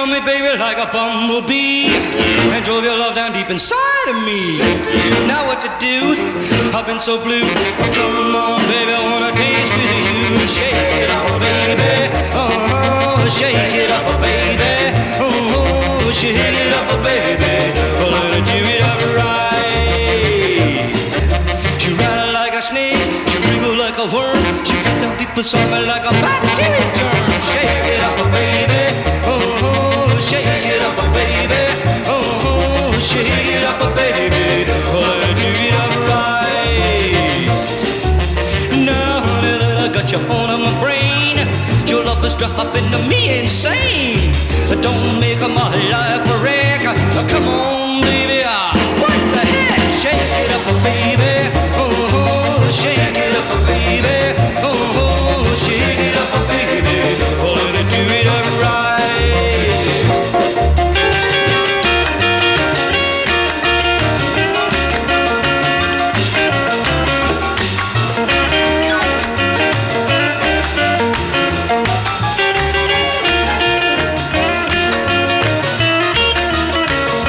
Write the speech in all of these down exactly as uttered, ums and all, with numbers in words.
on me, baby, like a bumblebee, and drove your love down deep inside of me. Now what to do? I've been so blue. Come on, baby, I wanna dance with you. Shake it up, baby. Oh, shake it up, baby. Oh, shake it up, baby. Oh, let her do it up right. She rattle like a snake, she wriggle like a worm. She got down deep inside me like a bacteria germ. Shake it up, baby. Oh, shake it up, baby. Oh, shake it up, baby. Oh, let her do it up right. Now, honey, that I got you on my brain, your love is dropping to me insane. Don't make my life a wreck. Come on, baby. What the heck? Shake it up, baby. Oh, shake it up, baby. Oh, shake it up, baby. Oh, let it do it up right.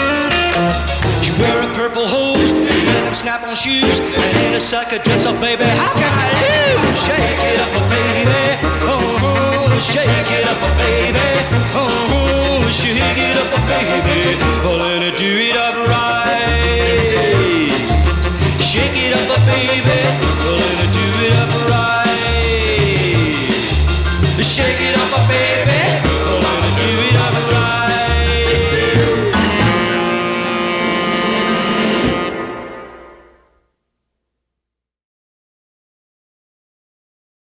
Snap-on shoes and in a sack of dress up, baby.